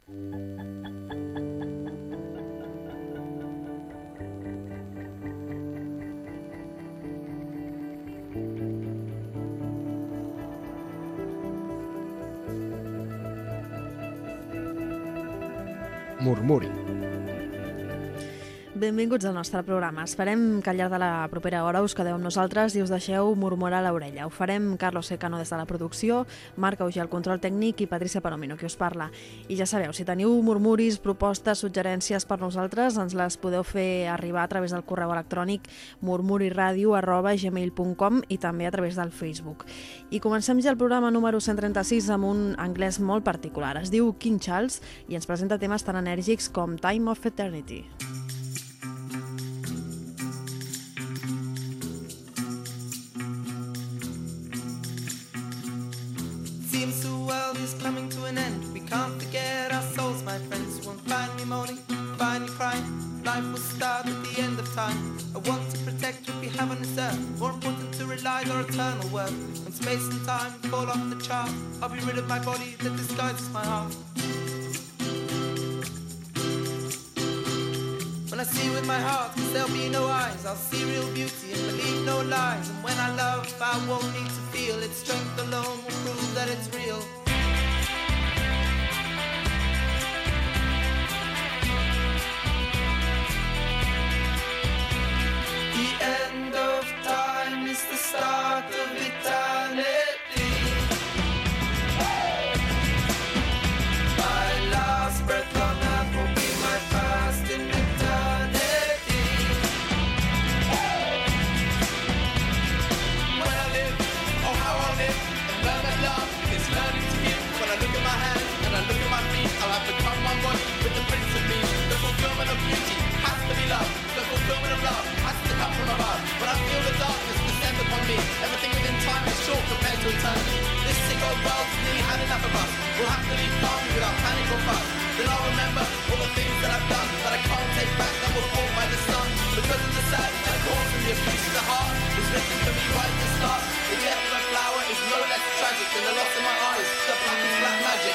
Murmuri. Benvinguts al nostre programa. Esperem que al llarg de la propera hora us quedeu amb nosaltres i us deixeu murmurar a l'orella. Ho farem Carlos Secano des de la producció, Marc Auger al control tècnic i Patricia Palomino, qui us parla. I ja sabeu, si teniu murmuris, propostes, suggerències per nosaltres, ens les podeu fer arribar a través del correu electrònic murmuriradio@gmail.com i també a través del Facebook. I comencem ja el programa número 136 amb un anglès molt particular. Es diu King Charles i ens presenta temes tan enèrgics com Time of Eternity. Seems the world is coming to an end. We can't forget our souls, my friends. Won't find me moaning, find me crying. Life will start at the end of time. I want to protect what we have on this earth. More important to rely on our eternal worth. When space and time fall off the chart, I'll be rid of my body that disguises my heart. When I see with my heart, cause there'll be no eyes, I'll see real beauty and believe no lies. And when I love, I won't need to feel its strength alone will prove that it's real. The end of time is the start of eternity. My last breath on earth will be my first in eternity. When I live, oh how I live, and learn that love is learning to give. When I look at my hands and I look at my feet, I'll have become one body with the Prince of Peace. The fulfillment of beauty has to be love. The fulfillment of love has to come from above. When I feel the darkness descend upon me, everything within time is short compared to eternity. This sick old world's nearly had enough of us. We'll have to leave calmly without panic or fuss. Then I'll remember all the things that I've done that I can't take back, that will fall by the sun. Because of the sadness that caused from the abuse of the heart was written for me right at the start. The death of a flower is no less tragic than the loss of my eyes. The black is black magic.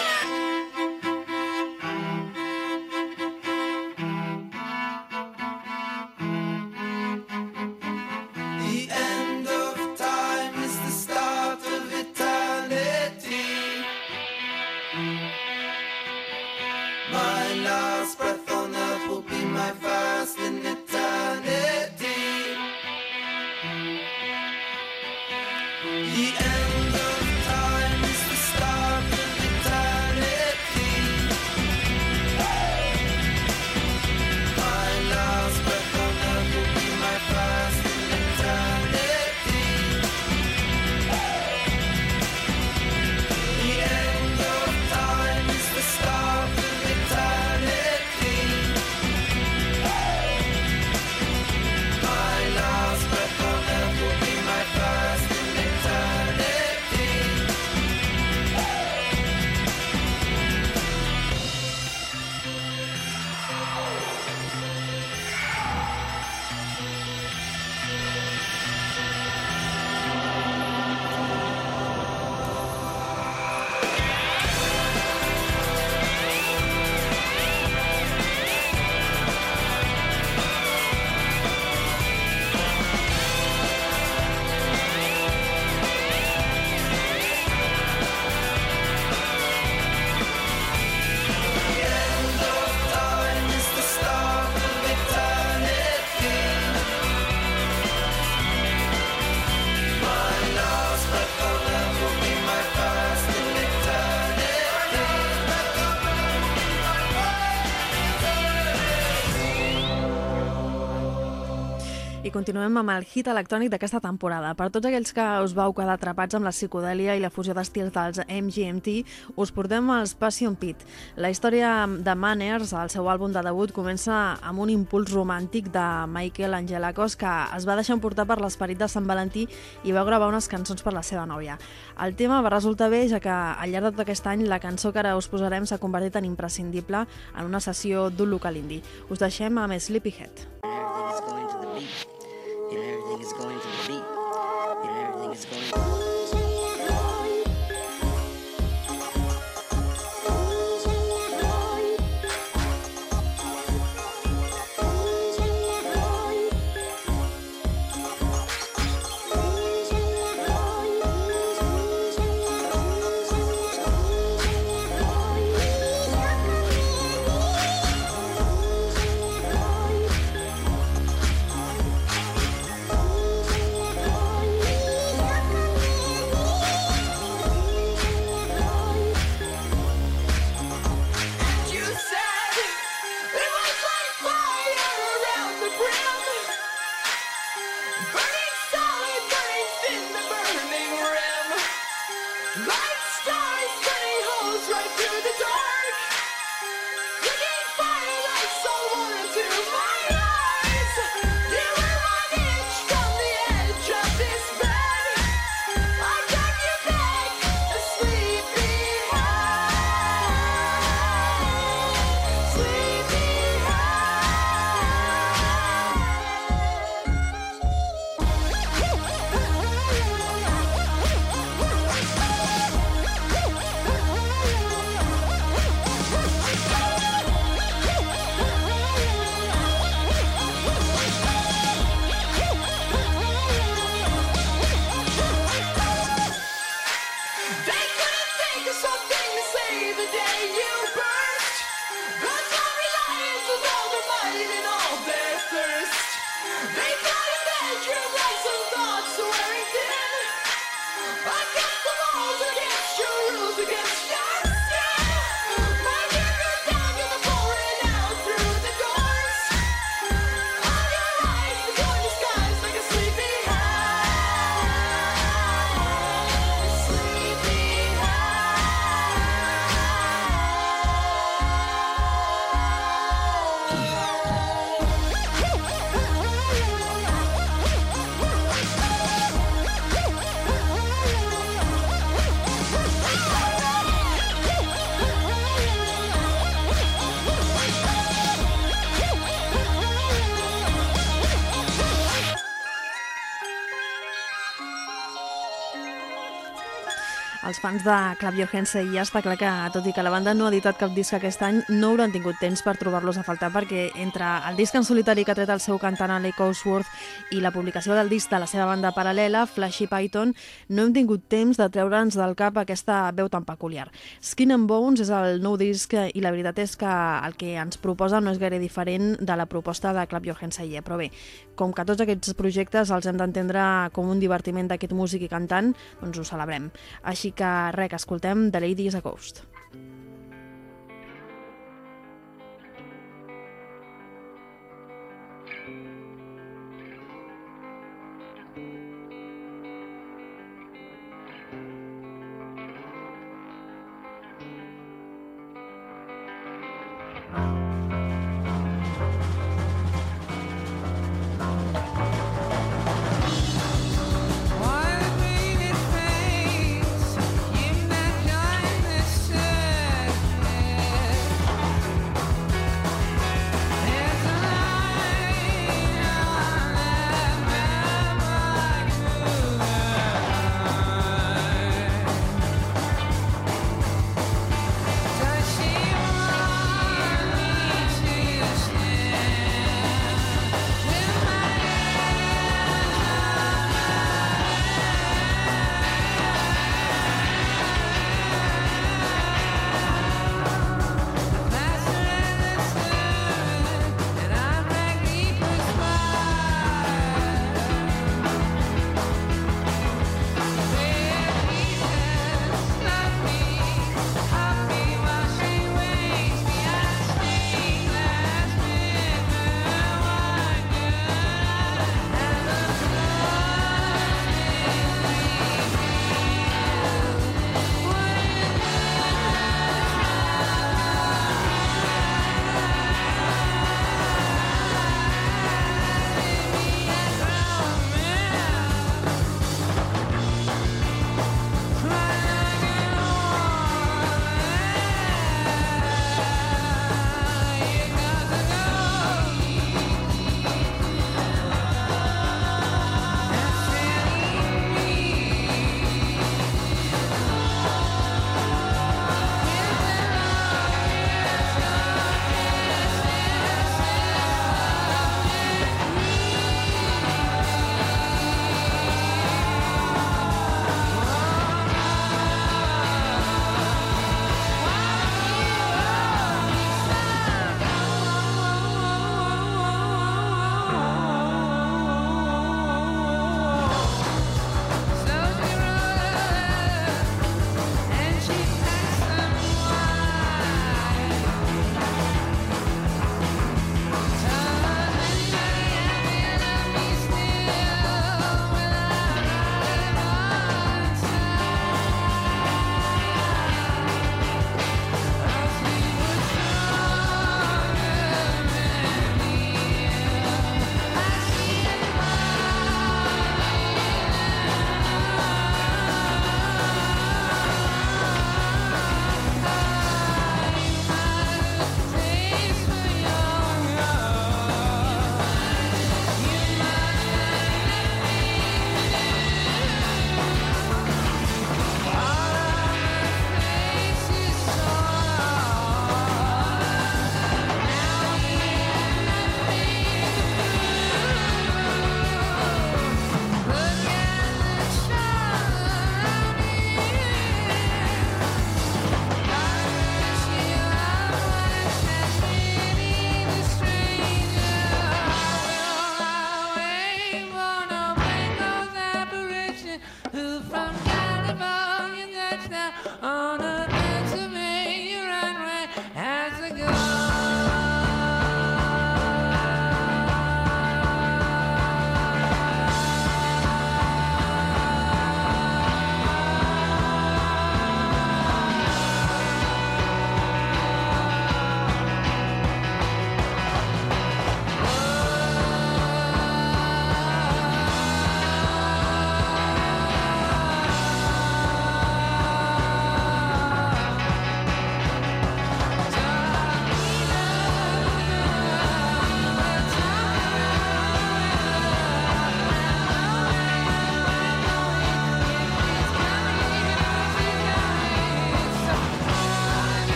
The end of time is the start of eternity. My last breath on earth will be my first in eternity. The end of time is the start of eternity. My last breath on earth will be my first in eternity. The end of time is the start of eternity. My last breath on earth will be my first in eternity. The end of time is the start of eternity. My last breath on earth will be my first in eternity. I continuem amb el hit electrònic d'aquesta temporada. Per tots aquells que us vau quedar atrapats amb la psicodèlia i la fusió d'estils dels MGMT, us portem als Passion Pit. La història de Manners, el seu àlbum de debut, comença amb un impuls romàntic de Michael Angelakos que es va deixar emportar per l'esperit de Sant Valentí i va gravar unes cançons per la seva nòvia. El tema va resultar bé, ja que al llarg de tot aquest any la cançó que ara us posarem s'ha convertit en imprescindible en una sessió d'un local indie. Us deixem amb Sleepyhead. Everything is going to the beat. Everything is going to the beat. Els fans de Clap Your Hands ja està clar que, tot i que la banda no ha editat cap disc aquest any, no hauran tingut temps per trobar-los a faltar, perquè entre el disc en solitari que ha tret el seu cantant Alec Cosworth i la publicació del disc de la seva banda paral·lela, Flashy Python, no hem tingut temps de treure'ns del cap aquesta veu tan peculiar. Skin and Bones és el nou disc i la veritat és que el que ens proposa no és gaire diferent de la proposta de Clap Your Hands però bé, com que tots aquests projectes els hem d'entendre com un divertiment d'aquest músic i cantant, doncs ho celebrem. Així que res, que escoltem The Lady is a Ghost. Why the painted face in that kindness said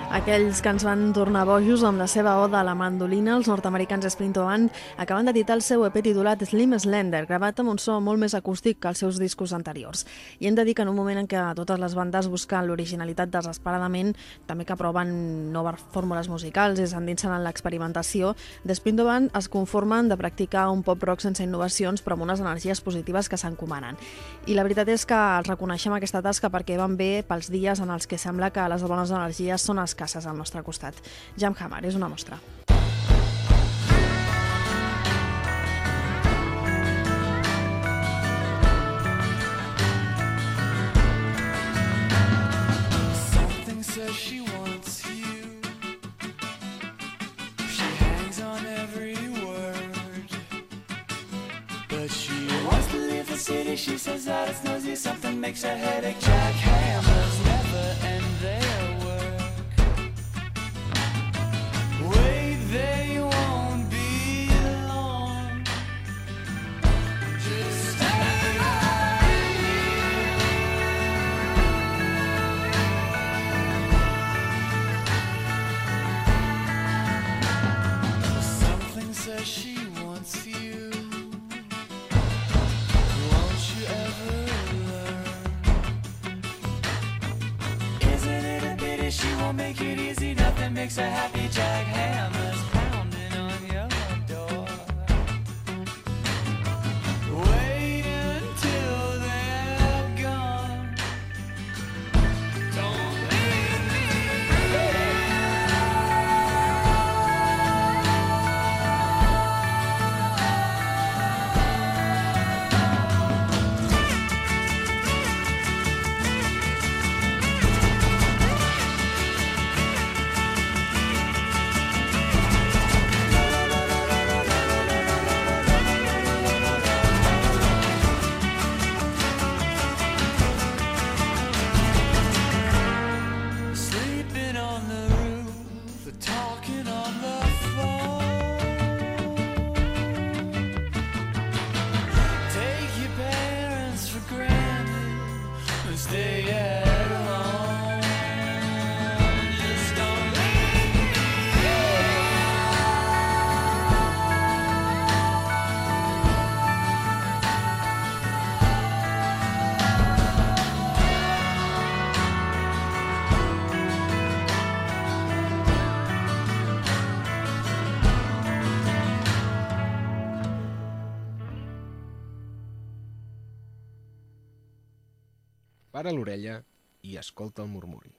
Aquells que ens van tornar bojos amb la seva oda a la mandolina, els nord-americans Sprinto Band, acaben d'editar el seu EP titulat Slim Slender, gravat amb un so molt més acústic que els seus discos anteriors. I hem de dir que en un moment en què totes les bandes busquen l'originalitat desesperadament, també que proven noves fórmules musicals i s'endinsen en l'experimentació, The Sprinto Band es conformen de practicar un pop-rock sense innovacions però amb unes energies positives que s'encomanen. I la veritat és que els reconeixem aquesta tasca perquè van bé pels dies en els que sembla que les bones energies són escasses al nostre costat. Jamhammer és una mostra. Something says she wants you. She hangs on every word. But she wants to leave the city. She says that it's nosy. Something makes her headache. Jackhammers never end their work. Wait, they won't be long. Just stay right. Something says she wants you. Won't you ever learn? Isn't it a pity she won't make it easy? Nothing makes her happy. Jackhammers pounding on your door. Wait until they're gone. Don't leave me. Sleeping on the roof, talking on the phone. Take your parents for granted, stay at home. Just don't leave me. Para l'orella i escolta el murmuri.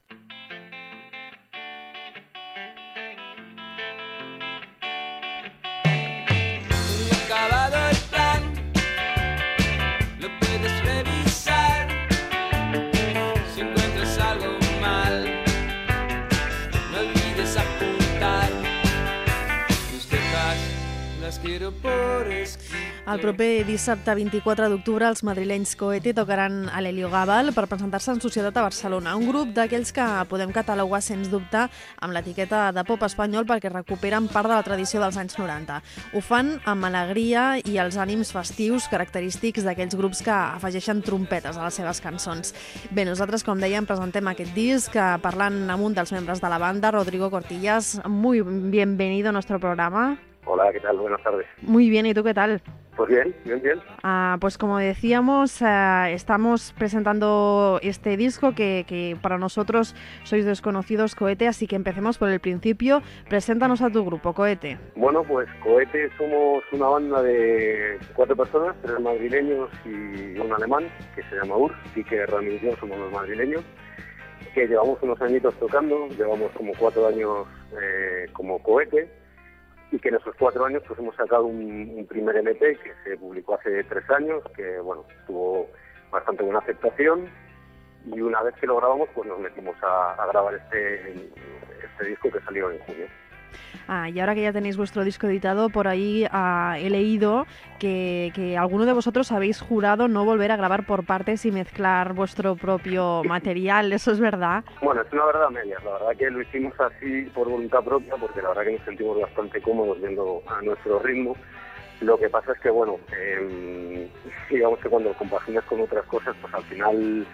Acabado el plan, lo puedes revisar. Si encuentras algo mal, no olvides apuntar. Tus quejas las quiero por escrito. El proper dissabte 24 d'octubre els madrilenys Cohete tocaran a l'Heliogàbal per presentar-se en societat a Barcelona, un grup d'aquells que podem catalogar sens dubte amb l'etiqueta de pop espanyol perquè recuperen part de la tradició dels anys 90. Ho fan amb alegria i els ànims festius característics d'aquells grups que afegeixen trompetes a les seves cançons. Bé, nosaltres, com dèiem, presentem aquest disc parlant amb un dels membres de la banda, Rodrigo Cortillas. Muy bienvenido a nuestro programa. Hola, ¿qué tal? Buenas tardes. Muy bien, ¿y tú qué tal? Pues bien. Pues como decíamos, estamos presentando este disco que para nosotros sois desconocidos, Cohete, así que empecemos por el principio. Preséntanos a tu grupo, Cohete. Bueno, pues Cohete somos una banda de 4 personas, 3 madrileños y un alemán, que se llama Urs, y que Rami y yo somos los madrileños, que llevamos unos añitos tocando, llevamos como 4 años como Cohete, y que en esos 4 años pues hemos sacado un primer LP que se publicó hace 3 años, que bueno, tuvo bastante buena aceptación, y una vez que lo grabamos pues nos metimos a grabar este disco que salió en junio. Y ahora que ya tenéis vuestro disco editado, por ahí he leído que alguno de vosotros habéis jurado no volver a grabar por partes y mezclar vuestro propio material. ¿Eso es verdad? Bueno, es una verdad media. La verdad que lo hicimos así por voluntad propia, porque la verdad que nos sentimos bastante cómodos yendo a nuestro ritmo. Lo que pasa es que, bueno, digamos que cuando compaginas con otras cosas, pues al final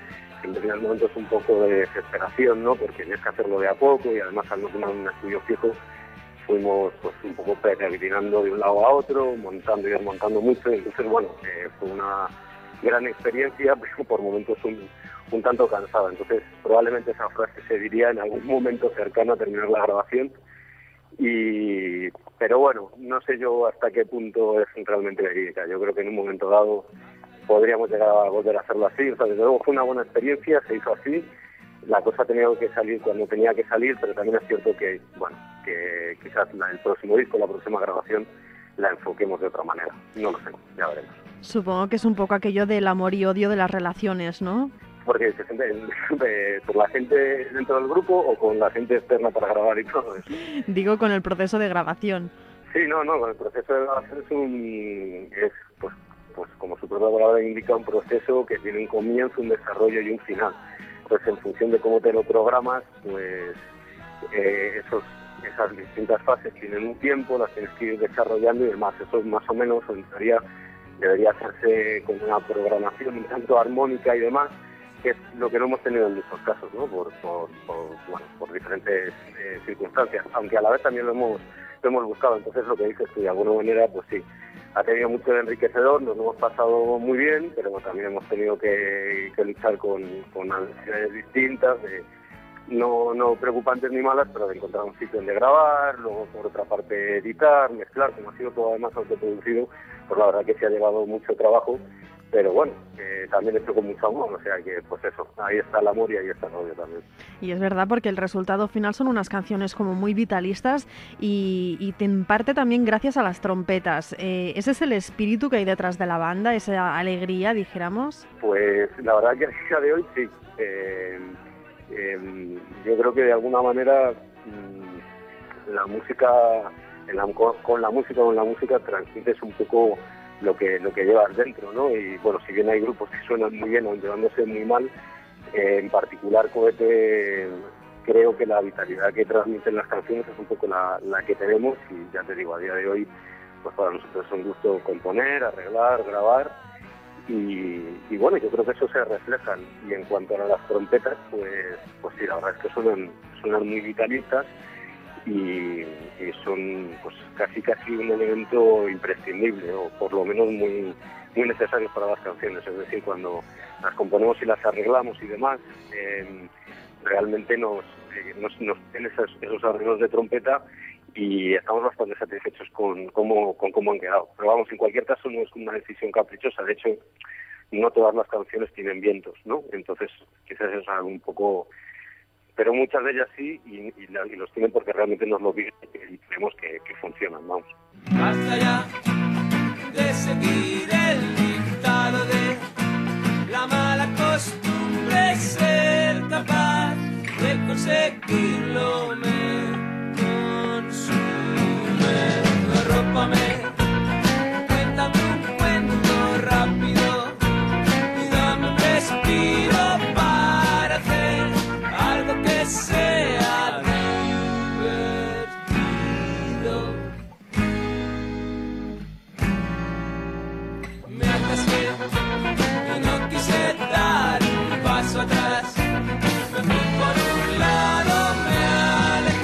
siempre tienes momentos un poco de desesperación, ¿no? Porque tienes que hacerlo de a poco y además al no tener un estudio fijo fuimos pues un poco peregrinando de un lado a otro, montando y desmontando mucho, y entonces bueno, fue una gran experiencia, pero por momentos un tanto cansada. Entonces probablemente esa frase se diría en algún momento cercano a terminar la grabación, pero bueno, no sé yo hasta qué punto es realmente verídica. Yo creo que en un momento dado podríamos llegar a volver a hacerlo así. O sea, desde luego fue una buena experiencia, se hizo así. La cosa ha tenido que salir cuando tenía que salir, pero también es cierto que, bueno, que quizás el próximo disco, la próxima grabación, la enfoquemos de otra manera. No lo sé, ya veremos. Supongo que es un poco aquello del amor y odio de las relaciones, ¿no? Porque se siente por la gente dentro del grupo o con la gente externa para grabar y todo eso. Digo, con el proceso de grabación. Sí, no, con el proceso de grabación es pues como su propia palabra indica, un proceso que tiene un comienzo, un desarrollo y un final. Entonces, en función de cómo te lo programas, pues esas distintas fases tienen un tiempo, las tienes que ir desarrollando y demás. Eso más o menos, en teoría, debería hacerse con una programación un tanto armónica y demás, que es lo que no hemos tenido en muchos casos, ¿no? Por diferentes circunstancias, aunque a la vez también lo hemos buscado. Entonces, lo que dices tú, de alguna manera, pues sí, ha tenido mucho de enriquecedor, nos lo hemos pasado muy bien, pero también hemos tenido que luchar con necesidades distintas, no preocupantes ni malas, pero de encontrar un sitio donde grabar, luego por otra parte editar, mezclar, como ha sido todo además autoproducido, pues la verdad que se ha llevado mucho trabajo, pero bueno, también hecho con mucho amor, o sea que pues eso, ahí está el amor y ahí está el odio también. Y es verdad, porque el resultado final son unas canciones como muy vitalistas y en parte también gracias a las trompetas. ¿Ese es el espíritu que hay detrás de la banda, esa alegría, dijéramos? Pues la verdad que a día de hoy sí. Yo creo que de alguna manera la música, con la música transmites un poco lo que llevas dentro, ¿no? Y bueno, si bien hay grupos que suenan muy bien, aunque llevándose muy mal, en particular Cohete, creo que la vitalidad que transmiten las canciones es un poco la que tenemos, y ya te digo, a día de hoy, pues para nosotros es un gusto componer, arreglar, grabar, y bueno, yo creo que eso se refleja. Y en cuanto a las trompetas, pues sí, la verdad es que suenan muy vitalistas, y son pues casi un elemento imprescindible, o por lo menos muy necesario para las canciones. Es decir, cuando las componemos y las arreglamos y demás, realmente nos tienen esos arreglos de trompeta y estamos bastante satisfechos con cómo han quedado. Pero vamos, en cualquier caso no es una decisión caprichosa. De hecho, no todas las canciones tienen vientos, ¿no? Entonces quizás es algo un poco... Pero muchas de ellas sí, y los tienen porque realmente nos lo piden y creemos que funcionan, vamos. Basta ya de seguir el dictado de la mala costumbre, ser capaz de conseguirlo me consume. Arrópame, cuéntame un cuento rápido y dame un respiro para hacer algo que sea divertido. Me atasqué y no quise dar un paso atrás. Me fui por un lado, me alejé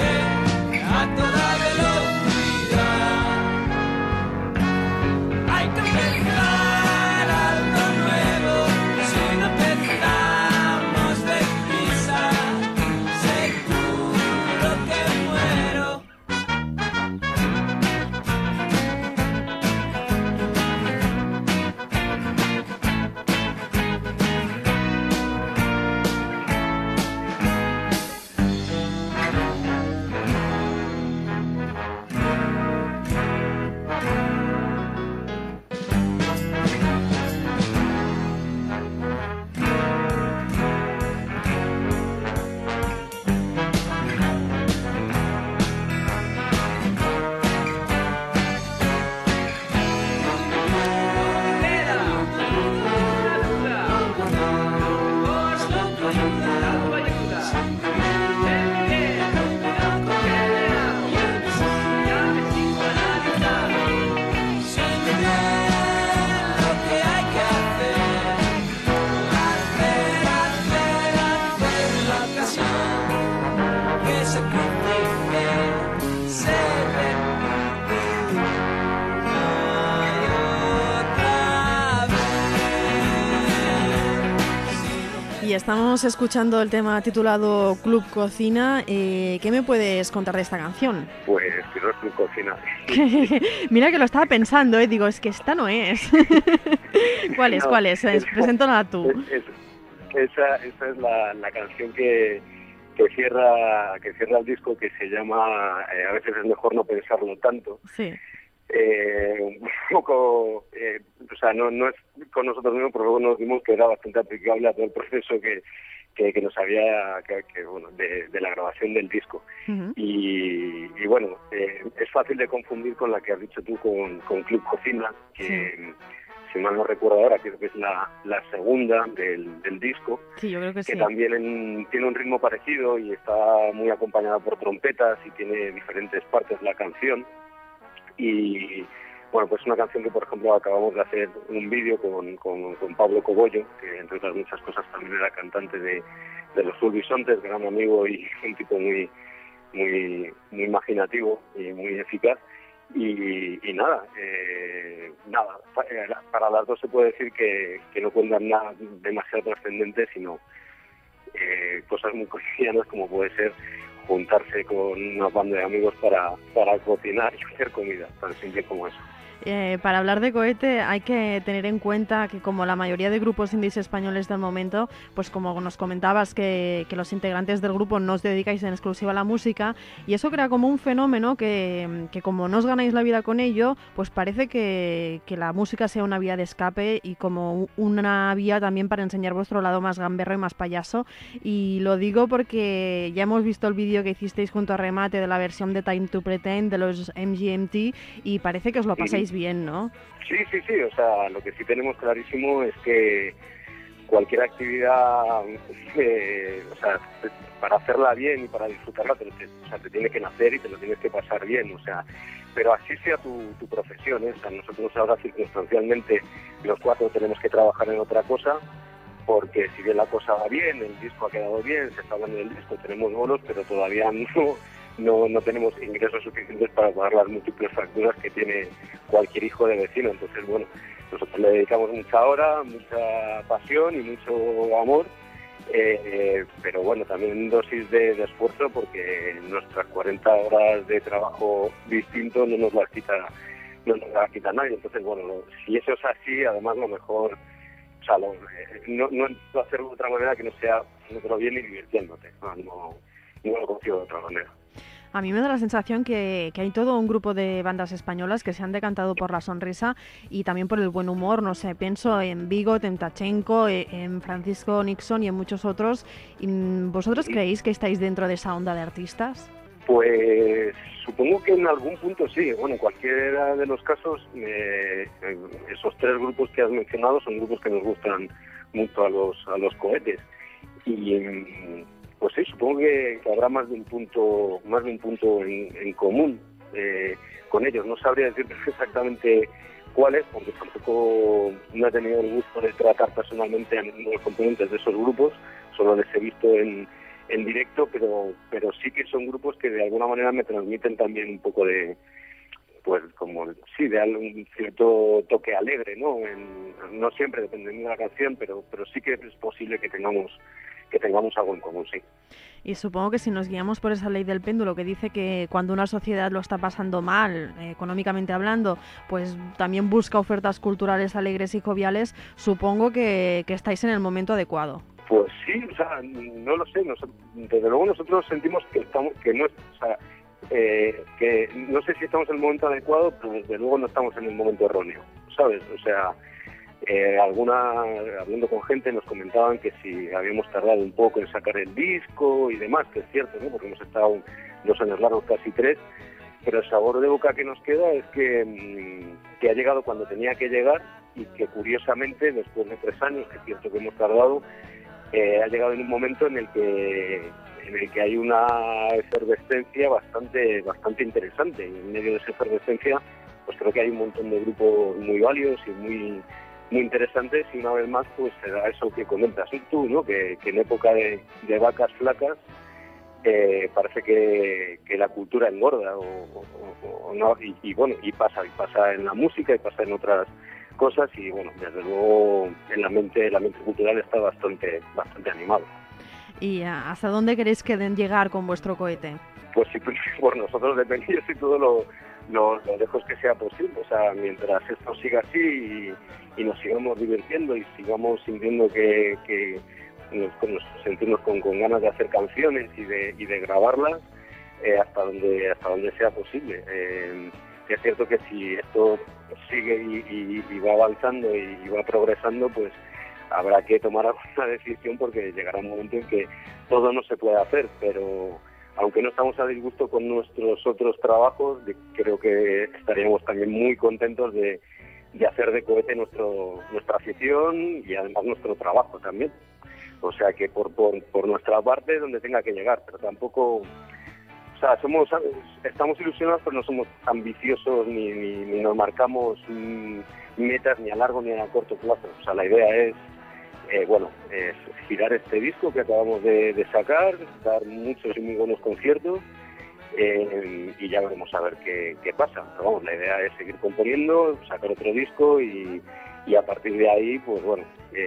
Y estamos escuchando el tema titulado Club Cocina. ¿Qué me puedes contar de esta canción? Pues que no es Club Cocina. Mira que lo estaba pensando, digo, es que esta no es. ¿Cuál es? No, ¿Cuál es? Preséntala tú. Esa es la canción que cierra el disco, que se llama A veces es mejor no pensarlo tanto. Sí. Un poco, o sea, no es con nosotros mismos, pero luego nos dimos que era bastante aplicable a todo el proceso que nos había, bueno, de la grabación del disco. Uh-huh. Y bueno, es fácil de confundir con la que has dicho tú, con Club Cocina, que Sí. si mal no recuerdo ahora, creo que es la segunda del disco. Sí, yo creo que sí. Que también tiene un ritmo parecido y está muy acompañada por trompetas y tiene diferentes partes la canción. Y bueno, pues una canción que, por ejemplo, acabamos de hacer un vídeo con Pablo Cobollo, que entre otras muchas cosas también era cantante de los Full Bisontes, gran amigo y un tipo muy imaginativo y muy eficaz. Y nada, para las dos se puede decir que no cuentan nada demasiado trascendente, sino cosas muy cotidianas, como puede ser juntarse con una banda de amigos para cocinar y hacer comida, tan simple como eso. Para hablar de Cohete hay que tener en cuenta que, como la mayoría de grupos indies españoles del momento, pues como nos comentabas que los integrantes del grupo no os dedicáis en exclusiva a la música, y eso crea como un fenómeno que como no os ganáis la vida con ello, pues parece que la música sea una vía de escape y como una vía también para enseñar vuestro lado más gamberro y más payaso. Y lo digo porque ya hemos visto el vídeo que hicisteis junto a Remate de la versión de Time to Pretend de los MGMT y parece que os lo pasáis bien, ¿no? Sí, o sea, lo que sí tenemos clarísimo es que cualquier actividad, o sea, para hacerla bien y para disfrutarla, te tiene que nacer y te lo tienes que pasar bien, o sea, pero así sea tu profesión, o sea, nosotros ahora circunstancialmente los cuatro tenemos que trabajar en otra cosa, porque si bien la cosa va bien, el disco ha quedado bien, se está hablando del disco, tenemos bonos, pero todavía no tenemos ingresos suficientes para pagar las múltiples facturas que tiene cualquier hijo de vecino. Entonces, bueno, nosotros le dedicamos mucha hora, mucha pasión y mucho amor, pero bueno, también dosis de esfuerzo, porque nuestras 40 horas de trabajo distinto no nos las quita nadie. Entonces, bueno, si eso es así, además lo mejor, o sea, no hacerlo de otra manera que no sea haciéndolo bien y divirtiéndote. No lo consigo de otra manera. A mí me da la sensación que hay todo un grupo de bandas españolas que se han decantado por la sonrisa y también por el buen humor. No sé, pienso en Bigot, en Tachenko, en Francisco Nixon y en muchos otros. ¿Vosotros creéis que estáis dentro de esa onda de artistas? Pues supongo que en algún punto sí. Bueno, en cualquiera de los casos, esos tres grupos que has mencionado son grupos que nos gustan mucho a los cohetes. Y pues sí, supongo que habrá más de un punto en común con ellos. No sabría decirte exactamente cuáles, porque tampoco no he tenido el gusto de tratar personalmente a ninguno de los componentes de esos grupos, solo les he visto en directo, pero sí que son grupos que de alguna manera me transmiten también un poco de, pues como sí, de un cierto toque alegre, ¿no? No siempre, dependiendo de la canción, pero sí que es posible que tengamos algo en común, sí. Y supongo que si nos guiamos por esa ley del péndulo que dice que cuando una sociedad lo está pasando mal, económicamente hablando, pues también busca ofertas culturales alegres y joviales, supongo que estáis en el momento adecuado. Pues sí, o sea, no lo sé, desde luego nosotros sentimos que no sé si estamos en el momento adecuado, pero desde luego no estamos en el momento erróneo, ¿sabes? O sea, hablando con gente nos comentaban que si habíamos tardado un poco en sacar el disco y demás, que es cierto, ¿no? Porque hemos estado 2 años largos, casi 3, pero el sabor de boca que nos queda es que ha llegado cuando tenía que llegar y que curiosamente después de 3 años, que es cierto que hemos tardado, ha llegado en un momento en el que hay una efervescencia bastante interesante, y en medio de esa efervescencia pues creo que hay un montón de grupos muy válidos y muy interesantes, y una vez más pues se da eso que comentas tú, ¿no? Que en época de vacas flacas parece que la cultura engorda o no, y bueno, y pasa en la música y pasa en otras cosas, y bueno, desde luego el ambiente cultural está bastante animado. ¿Y hasta dónde queréis que den llegar con vuestro cohete? Pues sí, por nosotros depende y todo lo lejos que sea posible. O sea, mientras esto siga así y nos sigamos divirtiendo y sigamos sintiendo que nos sentimos con ganas de hacer canciones y de grabarlas, hasta donde sea posible. Es cierto que si esto sigue y va avanzando y va progresando, pues habrá que tomar alguna decisión, porque llegará un momento en que todo no se puede hacer, pero aunque no estamos a disgusto con nuestros otros trabajos, creo que estaríamos también muy contentos de hacer de cohete nuestra afición y además nuestro trabajo también. O sea que por nuestra parte, donde tenga que llegar, pero tampoco, o sea, estamos ilusionados, pero no somos ambiciosos ni nos marcamos metas ni a largo ni a corto plazo. O sea, la idea es es girar este disco que acabamos de sacar, dar muchos y muy buenos conciertos, y ya veremos a ver qué pasa. Pero vamos, la idea es seguir componiendo, sacar otro disco y a partir de ahí, pues bueno,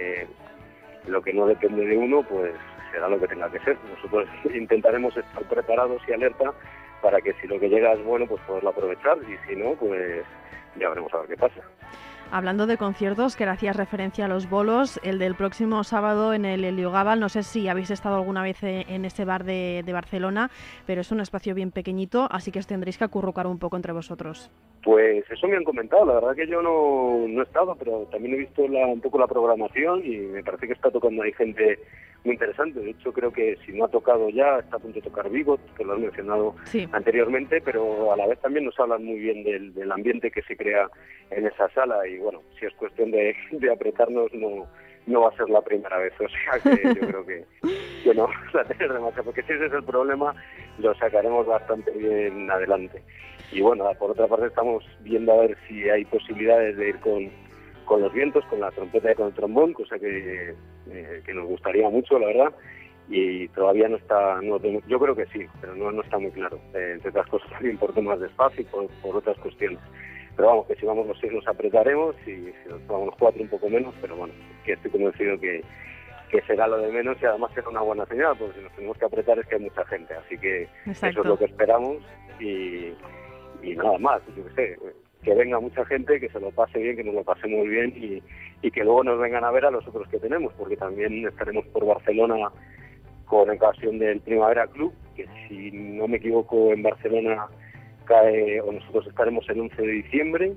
lo que no depende de uno, pues será lo que tenga que ser. Nosotros intentaremos estar preparados y alerta para que si lo que llega es bueno, pues poderlo aprovechar, y si no, pues ya veremos a ver qué pasa. Hablando de conciertos, que le hacías referencia a los bolos, el del próximo sábado en el Heliogabal, no sé si habéis estado alguna vez en ese bar de Barcelona, pero es un espacio bien pequeñito, así que os tendréis que acurrucar un poco entre vosotros. Pues eso me han comentado, la verdad que yo no he estado, pero también he visto un poco la programación y me parece que está tocando ahí gente muy interesante. De hecho, creo que si no ha tocado ya, está a punto de tocar Vigo, que lo has mencionado anteriormente, pero a la vez también nos hablan muy bien del ambiente que se crea en esa sala, y bueno, si es cuestión de apretarnos, no va a ser la primera vez, o sea que yo creo que no vamos a tener demasiado, porque si ese es el problema, lo sacaremos bastante bien adelante. Y bueno, por otra parte estamos viendo a ver si hay posibilidades de ir con los vientos, con la trompeta y con el trombón, cosa que nos gustaría mucho, la verdad, y todavía no está, yo creo que sí, pero no está muy claro, entre otras cosas también por temas de espacio y por otras cuestiones. Pero vamos, que si vamos los 6 nos apretaremos, y si nos vamos los 4 un poco menos, pero bueno, que estoy convencido que será lo de menos, y además será una buena señal, porque si nos tenemos que apretar es que hay mucha gente, así que Exacto. Eso es lo que esperamos, y nada más, yo qué sé, que venga mucha gente, que se lo pase bien, que nos lo pasemos bien, y que luego nos vengan a ver a los otros que tenemos, porque también estaremos por Barcelona con ocasión del Primavera Club, que si no me equivoco en Barcelona nosotros estaremos el 11 de diciembre,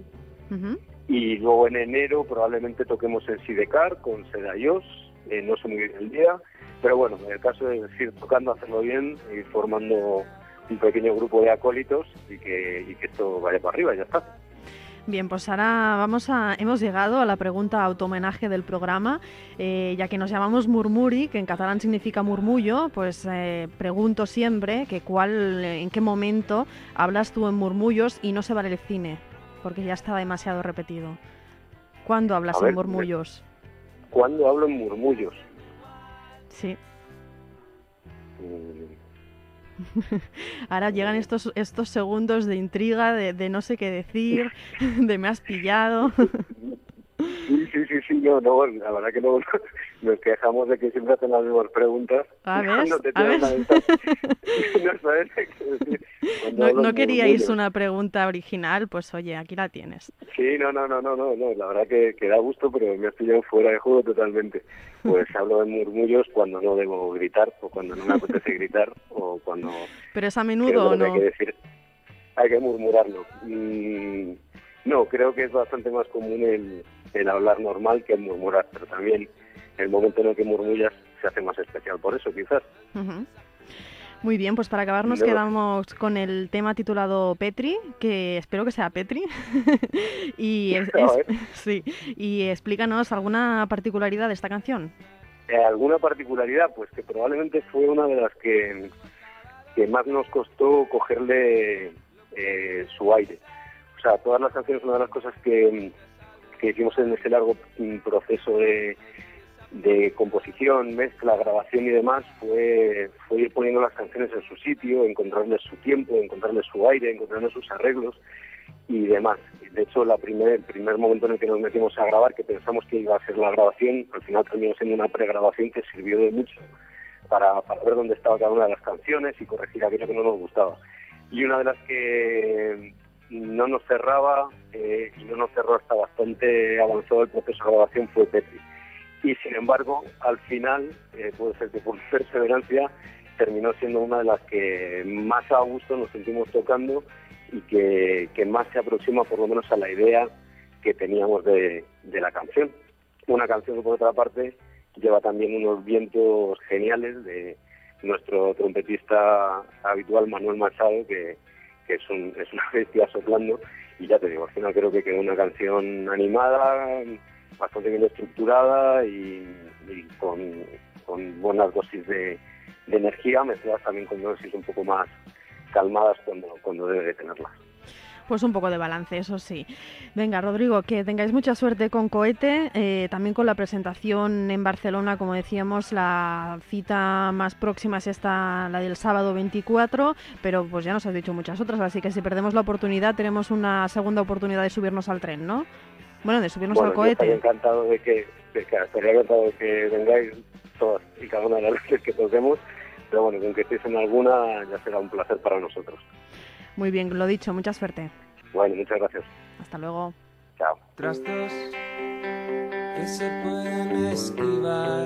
y luego en enero probablemente toquemos en Sidecar con Sedayos, no sé muy bien el día, pero bueno, en el caso de ir tocando, hacerlo bien, ir formando un pequeño grupo de acólitos y que esto vaya para arriba, y ya está. Bien, pues ahora hemos llegado a la pregunta auto-homenaje del programa. Ya que nos llamamos Murmuri, que en catalán significa murmullo, pues pregunto siempre en qué momento hablas tú en murmullos y no se vale el cine, porque ya está demasiado repetido. ¿Cuándo hablas en murmullos? ¿Cuándo hablo en murmullos? Sí. Ahora llegan estos segundos de intriga, de no sé qué decir, de me has pillado. Sí, no, la verdad que no, nos quejamos de que siempre hacen las mismas preguntas. No queríais una pregunta original, pues oye, aquí la tienes. Sí, no, la verdad que da gusto, pero me has pillado fuera de juego totalmente. Pues hablo de murmullos cuando no debo gritar, o cuando no me apetece gritar, o cuando... ¿Pero es a menudo o no? Hay que murmurarlo. No, creo que es bastante más común el hablar normal que el murmurar, pero también el momento en el que murmullas se hace más especial, por eso quizás. Muy bien, pues para acabar nos quedamos con el tema titulado Petri, que espero que sea Petri. y explícanos alguna particularidad de esta canción. ¿Alguna particularidad? Pues que probablemente fue una de las que más nos costó cogerle su aire. O sea, todas las canciones, una de las cosas que hicimos en ese largo proceso de de composición, mezcla, grabación y demás fue ir poniendo las canciones en su sitio, encontrarles su tiempo, encontrarles su aire, encontrarles sus arreglos y demás. De hecho, el primer momento en el que nos metimos a grabar, que pensamos que iba a ser la grabación, al final terminó siendo una pregrabación que sirvió de mucho para ver dónde estaba cada una de las canciones y corregir aquello que no nos gustaba. Y una de las que no nos cerraba y no nos cerró hasta bastante avanzado el proceso de grabación fue Petri. Y sin embargo, al final, puede ser que por perseverancia, terminó siendo una de las que más a gusto nos sentimos tocando y que más se aproxima por lo menos a la idea que teníamos de la canción. Una canción que por otra parte lleva también unos vientos geniales de nuestro trompetista habitual Manuel Machado, que es una bestia soplando, y ya te digo, al final creo que quedó una canción animada, bastante bien estructurada y con buenas dosis de energía, mezcladas también con dosis un poco más calmadas cuando debe de tenerlas. Pues un poco de balance, eso sí. Venga, Rodrigo, que tengáis mucha suerte con Cohete, también con la presentación en Barcelona, como decíamos, la cita más próxima es esta, la del sábado 24, pero pues ya nos has dicho muchas otras, así que si perdemos la oportunidad, tenemos una segunda oportunidad de subirnos al tren, ¿no? Bueno, de subirnos al Cohete. Estaría encantado de que vengáis todas y cada una de las veces que toquemos, pero bueno, con que estéis en alguna ya será un placer para nosotros. Muy bien, lo dicho, mucha suerte. Bueno, muchas gracias. Hasta luego. Chao. Trastos que se pueden esquivar,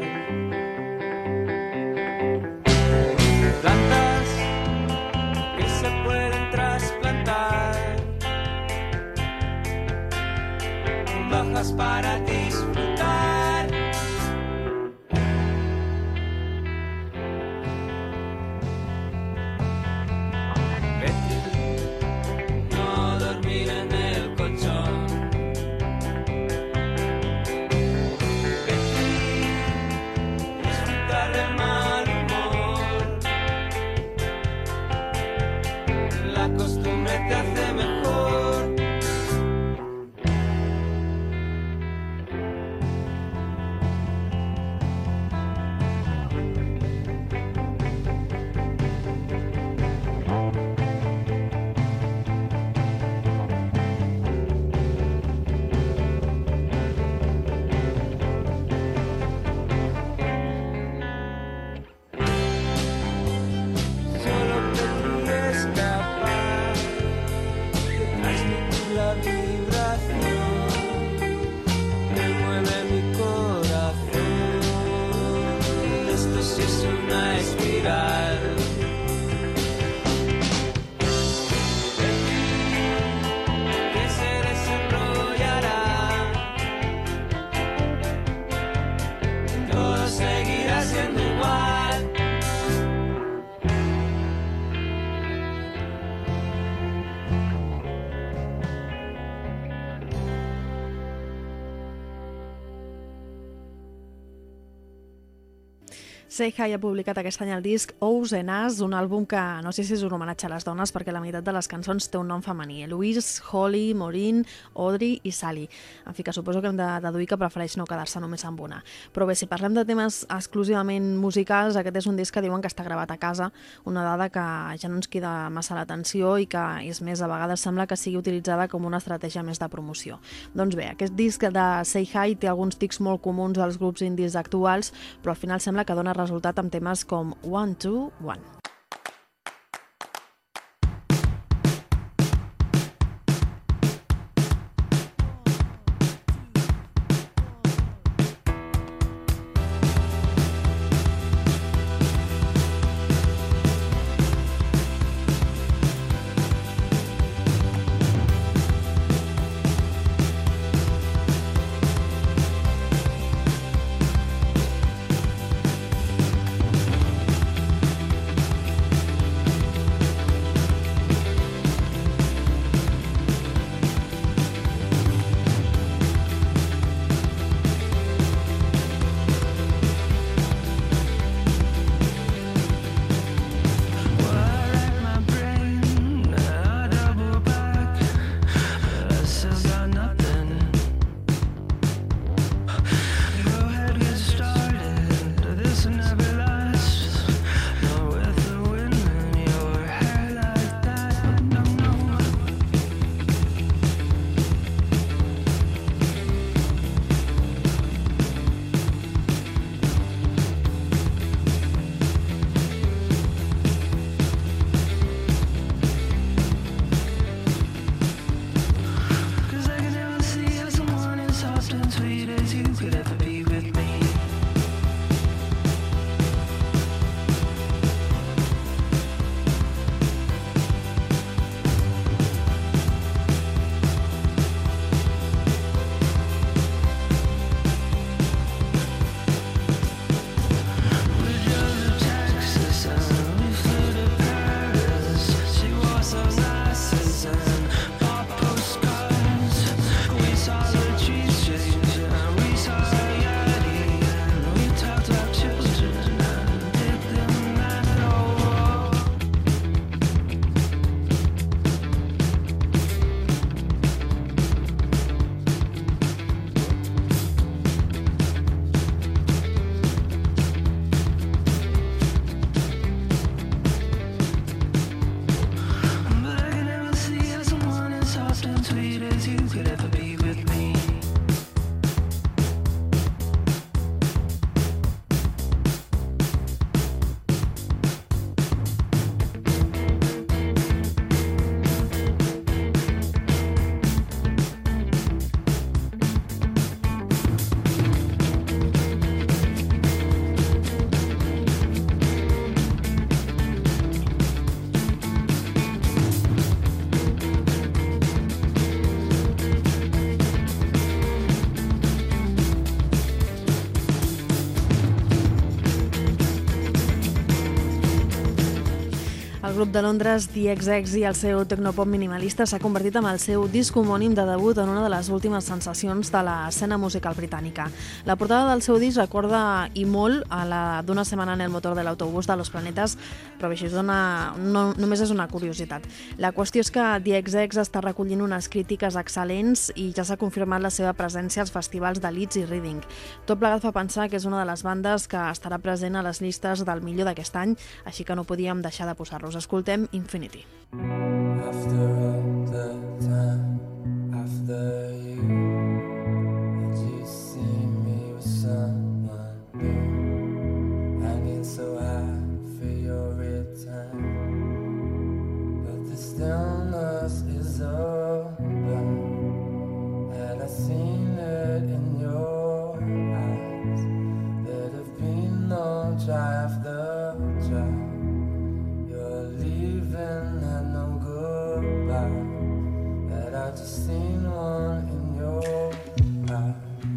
plantas que se pueden trasplantar, bajas para disfrutar. No dormir en el colchón. Disfrutar del mal humor. La costumbre te hace mejor. Say Hi ha publicat aquest any el disc Ous and Us, un àlbum que no sé si és un homenatge a les dones perquè la meitat de les cançons té un nom femení. Louise, Holly, Maureen, Audrey i Sally. En fi, que suposo que hem de deduir que prefereix no quedar-se només amb una. Però bé, si parlem de temes exclusivament musicals, aquest és un disc que diuen que està gravat a casa, una dada que ja no ens crida massa l'atenció i que, és més, a vegades sembla que sigui utilitzada com una estratègia més de promoció. Doncs bé, aquest disc de Say Hi té alguns tics molt comuns als grups indis actuals, però al final sembla que dona resultat amb temes com 1, 2, 1. grup de Londres The XX i el seu tecnopop minimalista s'ha convertit en el seu disc homònim de debut en una de les últimes sensacions de l'escena musical britànica. La portada del seu disc recorda i molt a la d'Una setmana en el motor de l'autobús de Los Planetes, però bé, això només és una curiositat. La qüestió és que The XX està recollint unes crítiques excel·lents i ja s'ha confirmat la seva presència als festivals de Leeds i Reading. Tot plegat fa pensar que és una de les bandes que estarà present a les llistes del millor d'aquest any, així que no podíem deixar de posar-los. Escoltem Infinity. After all the time, after you, had you seen me with someone new, hanging so high for your return, but the stillness is over, and I seen it in your eyes, that have been no try after try. And no goodbye, that I just seen one in your eyes.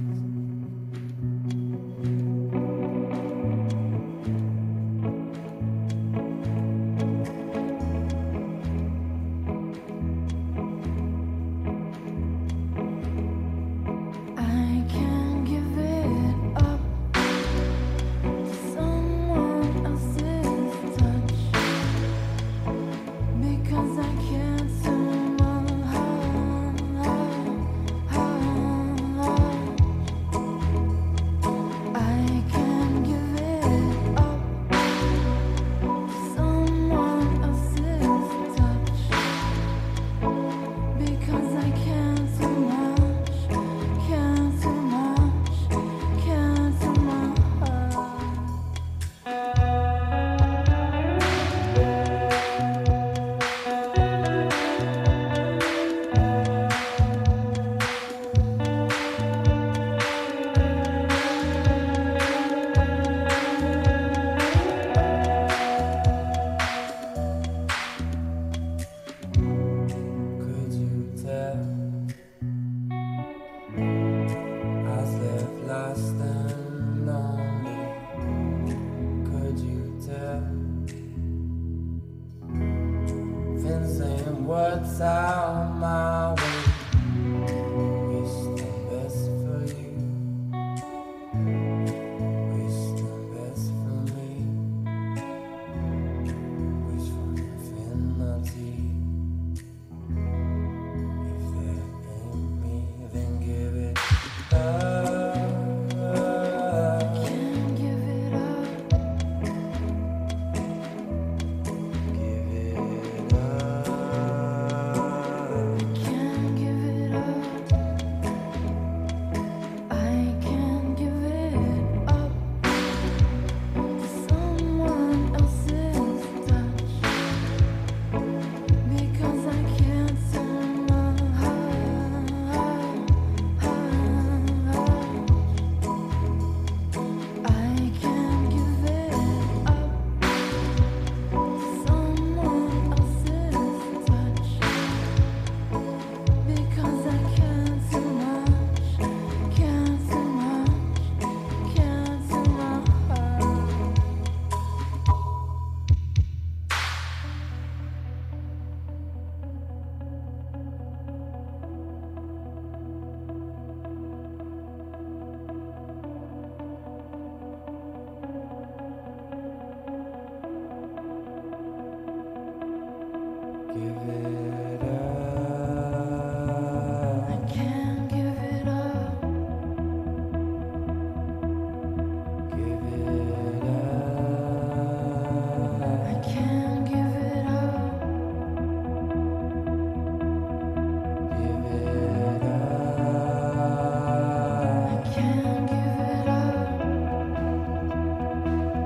What's out my way? Wish the best for you. Wish the best for me. Wish for infinity. If that ain't me, then give it up. Can't give it up. Give it up.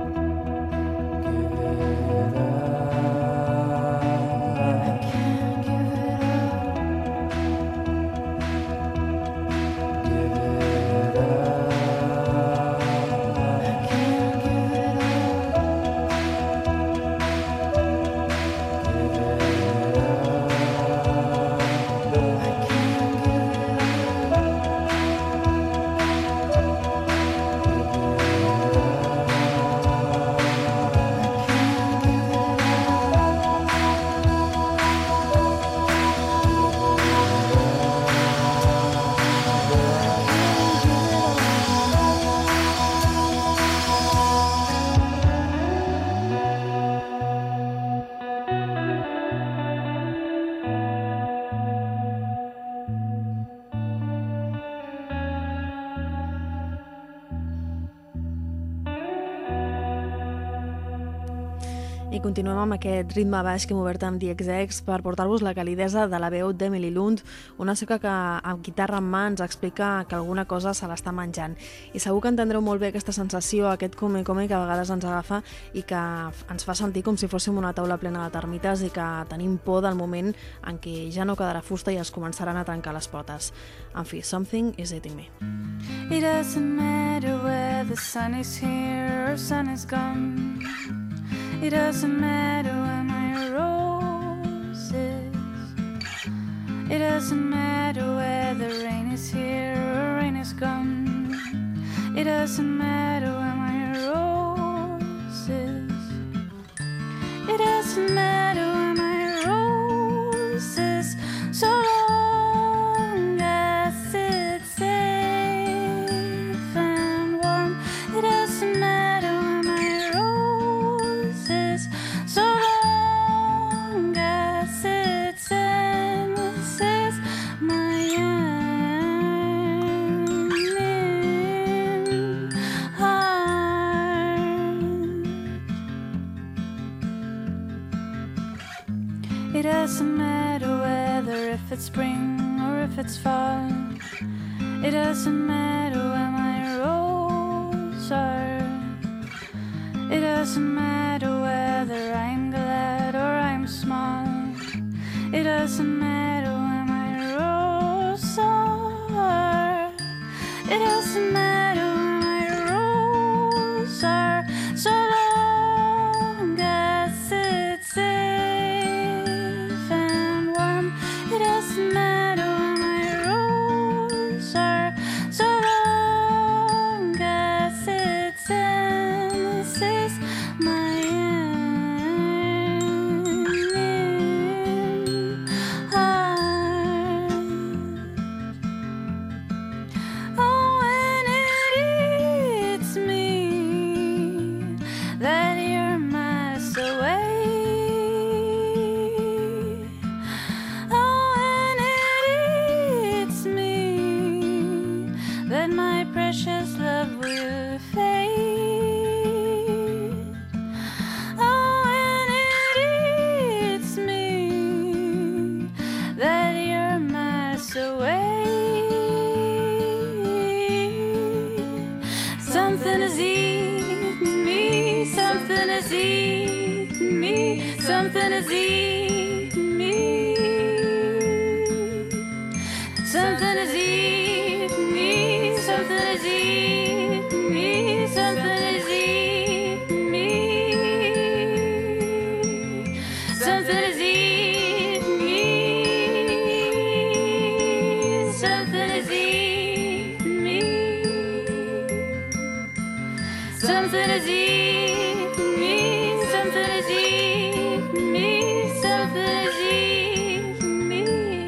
Can't continuem amb aquest ritme baix que hem obert amb DXX per portar-vos la calidesa de la veu d'Emily Lund, una soca que amb guitarra en mà ens explica que alguna cosa se l'està menjant. I segur que entendreu molt bé aquesta sensació, aquest come-come que a vegades ens agafa i que ens fa sentir com si fóssim una taula plena de termites i que tenim por del moment en què ja no quedarà fusta i es començaran a trencar les potes. En fi, Something is Eating Me. It doesn't matter whether the sun is here or sun is gone. It doesn't matter where my rose is. It doesn't matter whether rain is here or rain is gone. It doesn't matter where my rose is. It doesn't matter where my rose is, so long as it's safe and warm. It doesn't matter where my rose is, so long as it's in. This is my yearning heart. It doesn't matter whether if it's spring or if it's fall. It doesn't matter where my roses are. It doesn't matter whether I'm glad or I'm small. It doesn't matter where my roses are. It doesn't matter where my roses are, so long as it's safe and warm. It doesn't matter where my roses are, so long as it's in. This is my yearning heart. Oh, and it eats me that you're miles away. Oh, and it eats me that my precious love will fade. Oh, and it eats me that you're miles away. Something is eating me, something is eating me, something is eating me. Something is eating me, something is eating me, something is eating me. Something is eating me, something is eating me. Something is eating me, something is eating me, something is eating me.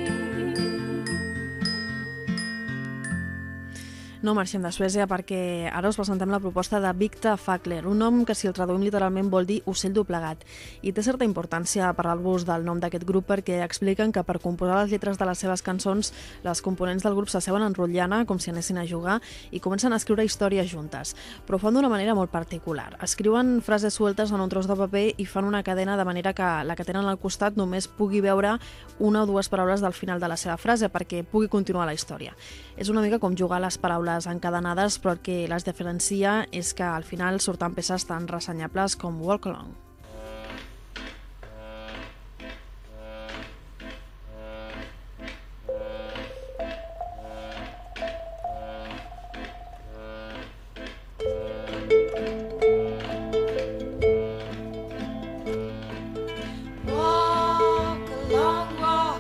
No marxem de Suècia perquè ara us presentem la proposta de Victor Fackler, un nom que si el traduïm literalment vol dir ocell doblegat. I té certa importància parlar-vos del nom d'aquest grup perquè expliquen que per composar les lletres de les seves cançons les components del grup s'asseuen en rotllana com si anessin a jugar i comencen a escriure històries juntes, però ho fan d'una manera molt particular. Escriuen frases sueltes en un tros de paper i fan una cadena de manera que la que tenen al costat només pugui veure una o dues paraules del final de la seva frase perquè pugui continuar la història. És una mica com jugar a les paraules encadenades, però el que les diferencia és que al final surten peces tan ressenyables com Walk Along. Walk along,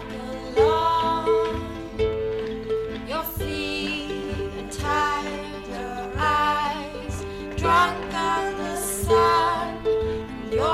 your feet are tired, your eyes drunk on the sun, your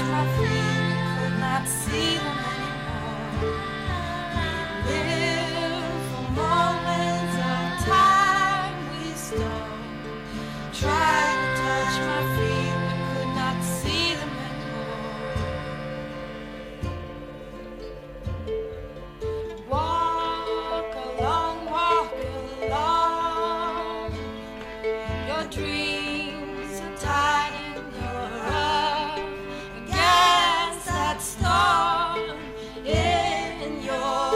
my feet, could not see them anymore. We live for moments of time we stole. Tried to touch my feet, but could not see them anymore. Walk along, your dreams are tied in your up against that storm in your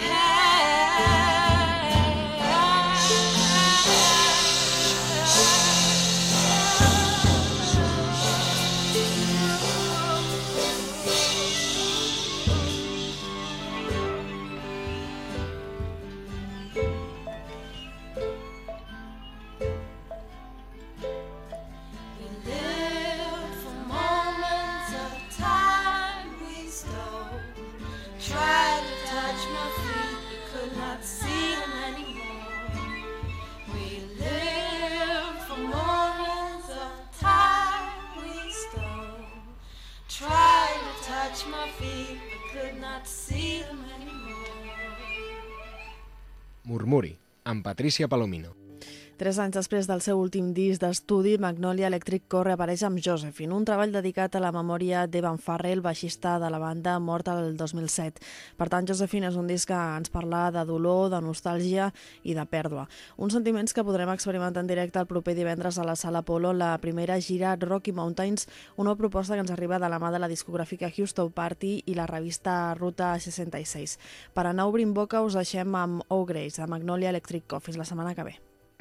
Murmuri, amb Patricia Palomino. 3 anys després del seu últim disc d'estudi, Magnolia Electric Co reapareix amb Josephine, un treball dedicat a la memòria d'Evan Farrell, baixista de la banda mort el 2007. Per tant, Josephine és un disc que ens parla de dolor, de nostàlgia i de pèrdua. Uns sentiments que podrem experimentar en directe el proper divendres a la Sala Apollo, la primera gira Rocky Mountains, una proposta que ens arriba de la mà de la discogràfica Houston Party i la revista Ruta 66. Per anar obrint boca us deixem amb Oh Grace, de Magnolia Electric Co. Fins la setmana que ve.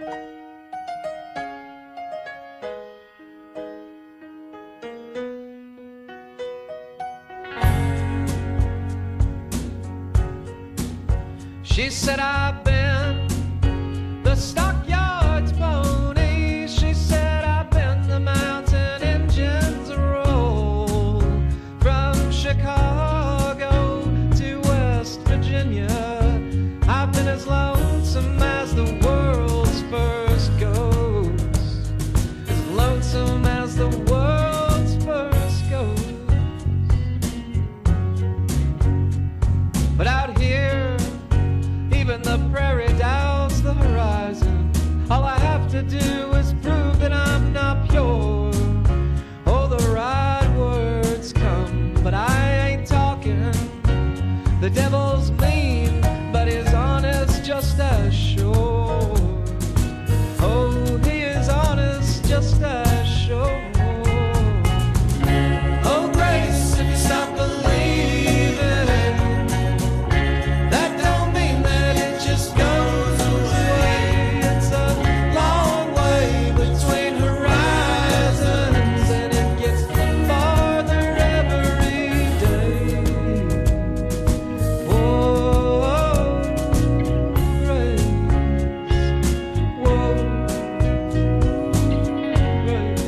She said, I've been the stockyards pony. She said, I've been the mountain engines roll from Chicago to West Virginia. I've been as lonesome as the world's first ghost, as lonesome as the world's first ghost. But out here, even the prairie doubts the horizon. All I have to do is prove that I'm not pure. Oh, the right words come, but I ain't talking. The devil's mean, but he's honest just as sure. Oh, he is honest just as sure. Oh, Grace, if you stop believing, that don't mean that it just goes away. It's a long way between horizons, and it gets farther every day. Whoa, Grace, whoa, Grace.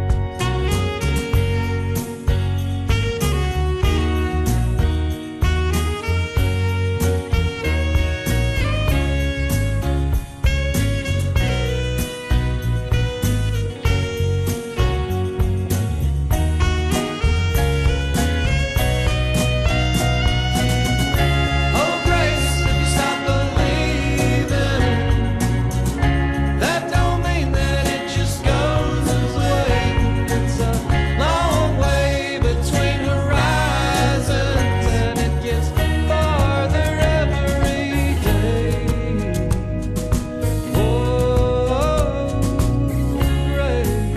Oh, Grace, if you stop believing, that don't mean that it just goes away. It's a long way between horizons, and it gets farther every day. Oh, Grace,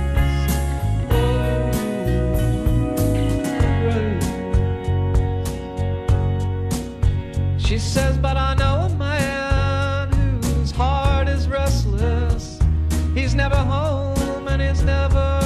Grace. She says, but I know a man whose heart is restless. He's never home and he's never